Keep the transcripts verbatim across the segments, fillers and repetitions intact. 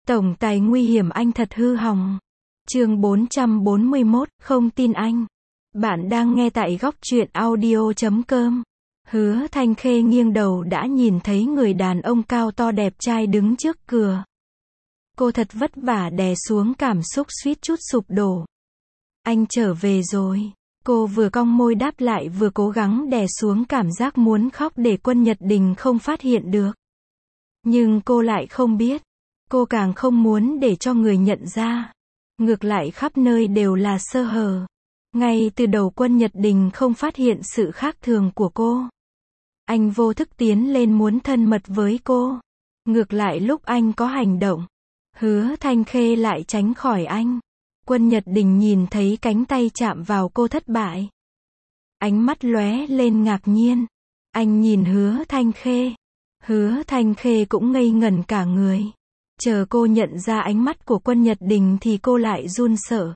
Tổng tài nguy hiểm anh thật hư hỏng. Chương bốn trăm bốn mươi mốt, không tin anh. Bạn đang nghe tại góc truyện audio chấm com. Hứa Thanh Khê nghiêng đầu đã nhìn thấy người đàn ông cao to đẹp trai đứng trước cửa. Cô thật vất vả đè xuống cảm xúc suýt chút sụp đổ. Anh trở về rồi. Cô vừa cong môi đáp lại vừa cố gắng đè xuống cảm giác muốn khóc để Quân Nhật Đình không phát hiện được. Nhưng cô lại không biết. Cô càng không muốn để cho người nhận ra. Ngược lại khắp nơi đều là sơ hở. Ngay từ đầu Quân Nhật Đình không phát hiện sự khác thường của cô. Anh vô thức tiến lên muốn thân mật với cô. Ngược lại lúc anh có hành động, Hứa Thanh Khê lại tránh khỏi anh. Quân Nhật Đình nhìn thấy cánh tay chạm vào cô thất bại. Ánh mắt lóe lên ngạc nhiên. Anh nhìn Hứa Thanh Khê. Hứa Thanh Khê cũng ngây ngẩn cả người. Chờ cô nhận ra ánh mắt của Quân Nhật Đình thì cô lại run sợ.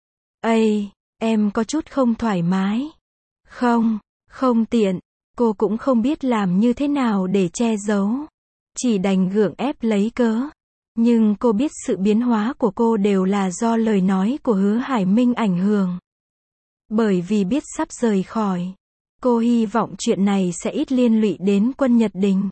Ây, em có chút không thoải mái. Không, không tiện. Cô cũng không biết làm như thế nào để che giấu. Chỉ đành gượng ép lấy cớ. Nhưng cô biết sự biến hóa của cô đều là do lời nói của Hứa Hải Minh ảnh hưởng. Bởi vì biết sắp rời khỏi, cô hy vọng chuyện này sẽ ít liên lụy đến Quân Nhật Đình.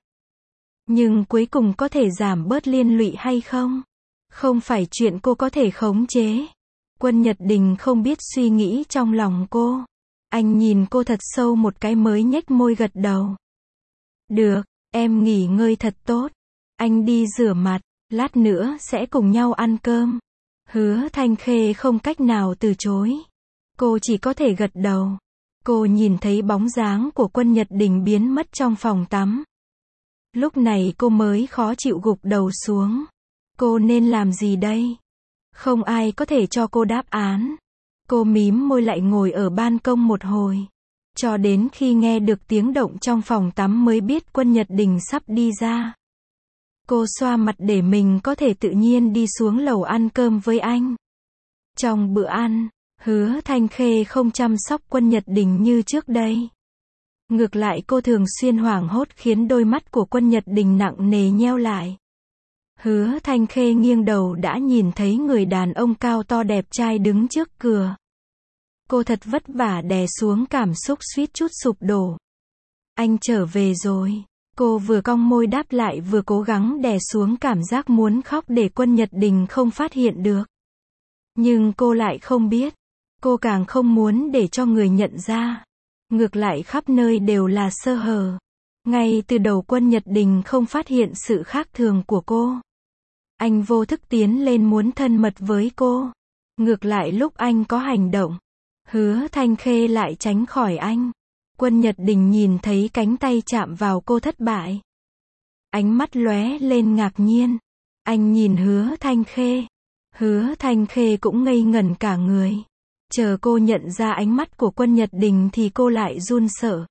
Nhưng cuối cùng có thể giảm bớt liên lụy hay không? Không phải chuyện cô có thể khống chế. Quân Nhật Đình không biết suy nghĩ trong lòng cô. Anh nhìn cô thật sâu một cái mới nhếch môi gật đầu. Được, em nghỉ ngơi thật tốt. Anh đi rửa mặt, lát nữa sẽ cùng nhau ăn cơm. Hứa Thanh Khê không cách nào từ chối. Cô chỉ có thể gật đầu. Cô nhìn thấy bóng dáng của Quân Nhật Đình biến mất trong phòng tắm. Lúc này cô mới khó chịu gục đầu xuống. Cô nên làm gì đây? Không ai có thể cho cô đáp án. Cô mím môi lại ngồi ở ban công một hồi. Cho đến khi nghe được tiếng động trong phòng tắm mới biết Quân Nhật Đình sắp đi ra. Cô xoa mặt để mình có thể tự nhiên đi xuống lầu ăn cơm với anh. Trong bữa ăn, Hứa Thanh Khê không chăm sóc Quân Nhật Đình như trước đây. Ngược lại cô thường xuyên hoảng hốt khiến đôi mắt của Quân Nhật Đình nặng nề nheo lại. Hứa Thanh Khê nghiêng đầu đã nhìn thấy người đàn ông cao to đẹp trai đứng trước cửa. Cô thật vất vả đè xuống cảm xúc suýt chút sụp đổ. Anh trở về rồi. Cô vừa cong môi đáp lại vừa cố gắng đè xuống cảm giác muốn khóc để Quân Nhật Đình không phát hiện được. Nhưng cô lại không biết. Cô càng không muốn để cho người nhận ra. Ngược lại khắp nơi đều là sơ hở. Ngay từ đầu Quân Nhật Đình không phát hiện sự khác thường của cô. Anh vô thức tiến lên muốn thân mật với cô. Ngược lại lúc anh có hành động, Hứa Thanh Khê lại tránh khỏi anh. Quân Nhật Đình nhìn thấy cánh tay chạm vào cô thất bại. Ánh mắt lóe lên ngạc nhiên. Anh nhìn Hứa Thanh Khê. Hứa Thanh Khê cũng ngây ngẩn cả người. Chờ cô nhận ra ánh mắt của Quân Nhật Đình thì cô lại run sợ.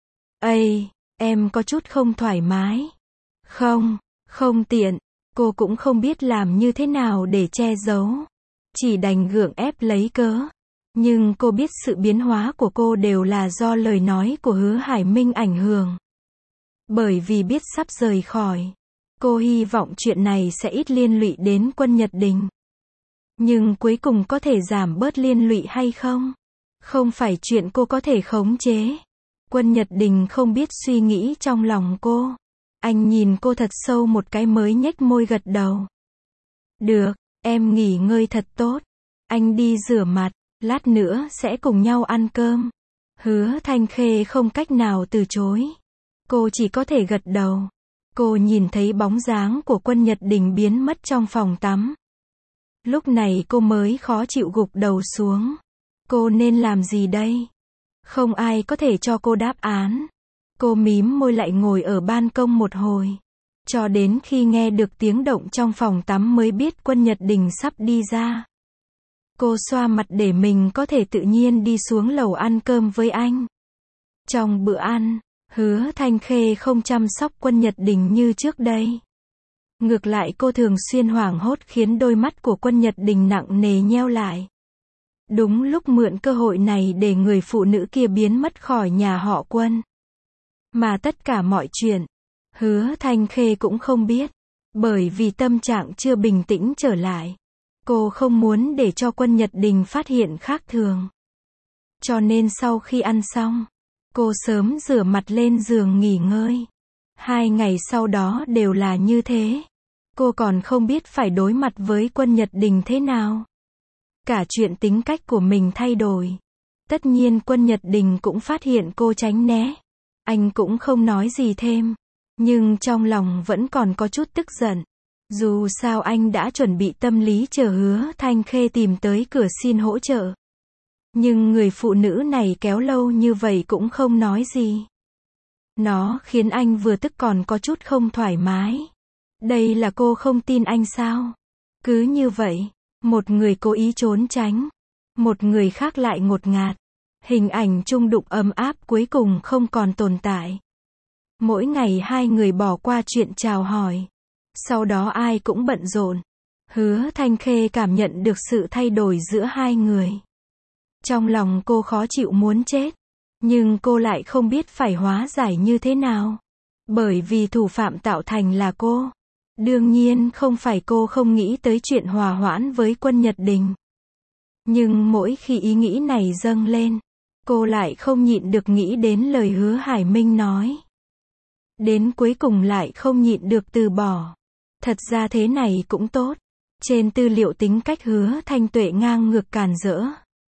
Ây, em có chút không thoải mái. Không, không tiện. Cô cũng không biết làm như thế nào để che giấu. Chỉ đành gượng ép lấy cớ. Nhưng cô biết sự biến hóa của cô đều là do lời nói của Hứa Hải Minh ảnh hưởng. Bởi vì biết sắp rời khỏi, cô hy vọng chuyện này sẽ ít liên lụy đến Quân Nhật Đình. Nhưng cuối cùng có thể giảm bớt liên lụy hay không? Không phải chuyện cô có thể khống chế. Quân Nhật Đình không biết suy nghĩ trong lòng cô. Anh nhìn cô thật sâu một cái mới nhếch môi gật đầu. Được, em nghỉ ngơi thật tốt. Anh đi rửa mặt, lát nữa sẽ cùng nhau ăn cơm. Hứa Thanh Khê không cách nào từ chối. Cô chỉ có thể gật đầu. Cô nhìn thấy bóng dáng của Quân Nhật Đình biến mất trong phòng tắm. Lúc này cô mới khó chịu gục đầu xuống. Cô nên làm gì đây? Không ai có thể cho cô đáp án. Cô mím môi lại ngồi ở ban công một hồi. Cho đến khi nghe được tiếng động trong phòng tắm mới biết Quân Nhật Đình sắp đi ra. Cô xoa mặt để mình có thể tự nhiên đi xuống lầu ăn cơm với anh. Trong bữa ăn, Hứa Thanh Khê không chăm sóc Quân Nhật Đình như trước đây. Ngược lại cô thường xuyên hoảng hốt khiến đôi mắt của Quân Nhật Đình nặng nề nheo lại. Đúng lúc mượn cơ hội này để người phụ nữ kia biến mất khỏi nhà họ Quân. Mà tất cả mọi chuyện, Hứa Thanh Khê cũng không biết. Bởi vì tâm trạng chưa bình tĩnh trở lại. Cô không muốn để cho Quân Nhật Đình phát hiện khác thường. Cho nên sau khi ăn xong, cô sớm rửa mặt lên giường nghỉ ngơi. Hai ngày sau đó đều là như thế. Cô còn không biết phải đối mặt với Quân Nhật Đình thế nào. Cả chuyện tính cách của mình thay đổi. Tất nhiên Quân Nhật Đình cũng phát hiện cô tránh né. Anh cũng không nói gì thêm. Nhưng trong lòng vẫn còn có chút tức giận. Dù sao anh đã chuẩn bị tâm lý chờ Hứa Thanh Khê tìm tới cửa xin hỗ trợ. Nhưng người phụ nữ này kéo lâu như vậy cũng không nói gì. Nó khiến anh vừa tức còn có chút không thoải mái. Đây là cô không tin anh sao? Cứ như vậy, một người cố ý trốn tránh, một người khác lại ngột ngạt. Hình ảnh chung đụng ấm áp cuối cùng không còn tồn tại. Mỗi ngày hai người bỏ qua chuyện chào hỏi. Sau đó ai cũng bận rộn. Hứa Thanh Khê cảm nhận được sự thay đổi giữa hai người. Trong lòng cô khó chịu muốn chết. Nhưng cô lại không biết phải hóa giải như thế nào. Bởi vì thủ phạm tạo thành là cô. Đương nhiên không phải cô không nghĩ tới chuyện hòa hoãn với Quân Nhật Đình. Nhưng mỗi khi ý nghĩ này dâng lên, cô lại không nhịn được nghĩ đến lời Hứa Hải Minh nói. Đến cuối cùng lại không nhịn được từ bỏ. Thật ra thế này cũng tốt. Trên tư liệu tính cách Hứa Thanh Tuệ ngang ngược càn rỡ.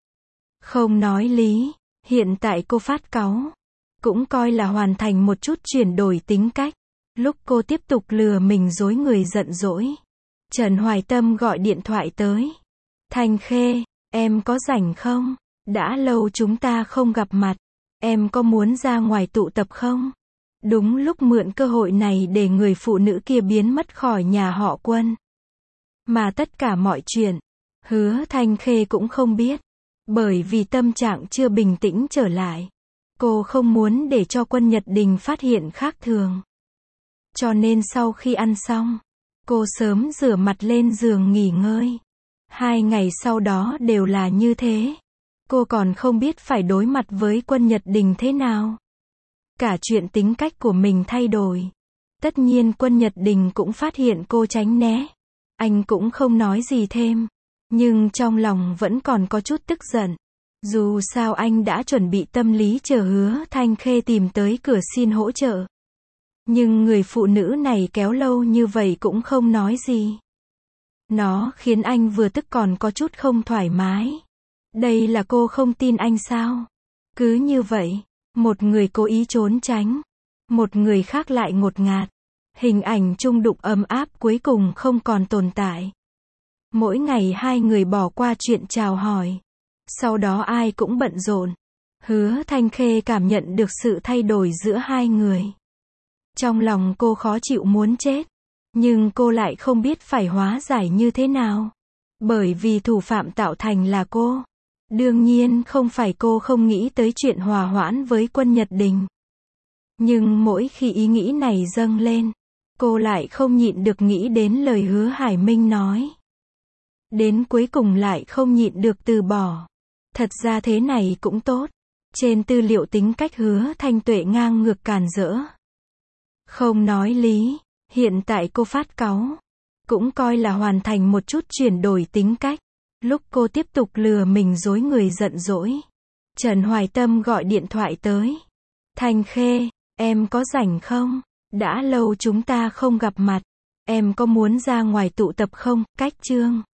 Không nói lý. Hiện tại cô phát cáu. Cũng coi là hoàn thành một chút chuyển đổi tính cách. Lúc cô tiếp tục lừa mình dối người giận dỗi. Trần Hoài Tâm gọi điện thoại tới. Thanh Khê, em có rảnh không? Đã lâu chúng ta không gặp mặt. Em có muốn ra ngoài tụ tập không? Đúng lúc mượn cơ hội này để người phụ nữ kia biến mất khỏi nhà họ Quân. Mà tất cả mọi chuyện, Hứa Thanh Khê cũng không biết. Bởi vì tâm trạng chưa bình tĩnh trở lại. Cô không muốn để cho Quân Nhật Đình phát hiện khác thường. Cho nên sau khi ăn xong, cô sớm rửa mặt lên giường nghỉ ngơi. Hai ngày sau đó đều là như thế. Cô còn không biết phải đối mặt với Quân Nhật Đình thế nào. Cả chuyện tính cách của mình thay đổi. Tất nhiên Quân Nhật Đình cũng phát hiện cô tránh né. Anh cũng không nói gì thêm. Nhưng trong lòng vẫn còn có chút tức giận. Dù sao anh đã chuẩn bị tâm lý chờ Hứa Thanh Khê tìm tới cửa xin hỗ trợ. Nhưng người phụ nữ này kéo lâu như vậy cũng không nói gì. Nó khiến anh vừa tức còn có chút không thoải mái. Đây là cô không tin anh sao? Cứ như vậy, một người cố ý trốn tránh, một người khác lại ngột ngạt. Hình ảnh chung đụng ấm áp cuối cùng không còn tồn tại. Mỗi ngày hai người bỏ qua chuyện chào hỏi. Sau đó ai cũng bận rộn. Hứa Thanh Khê cảm nhận được sự thay đổi giữa hai người. Trong lòng cô khó chịu muốn chết. Nhưng cô lại không biết phải hóa giải như thế nào. Bởi vì thủ phạm tạo thành là cô. Đương nhiên không phải cô không nghĩ tới chuyện hòa hoãn với Quân Nhật Đình. Nhưng mỗi khi ý nghĩ này dâng lên, cô lại không nhịn được nghĩ đến lời Hứa Hải Minh nói. Đến cuối cùng lại không nhịn được từ bỏ. Thật ra thế này cũng tốt. Trên tư liệu tính cách Hứa Thanh Tuệ ngang ngược càn rỡ. Không nói lý. Hiện tại cô phát cáu. Cũng coi là hoàn thành một chút chuyển đổi tính cách. Lúc cô tiếp tục lừa mình dối người giận dỗi. Trần Hoài Tâm gọi điện thoại tới. Thanh Khê, em có rảnh không? Đã lâu chúng ta không gặp mặt. Em có muốn ra ngoài tụ tập không? Cách chương.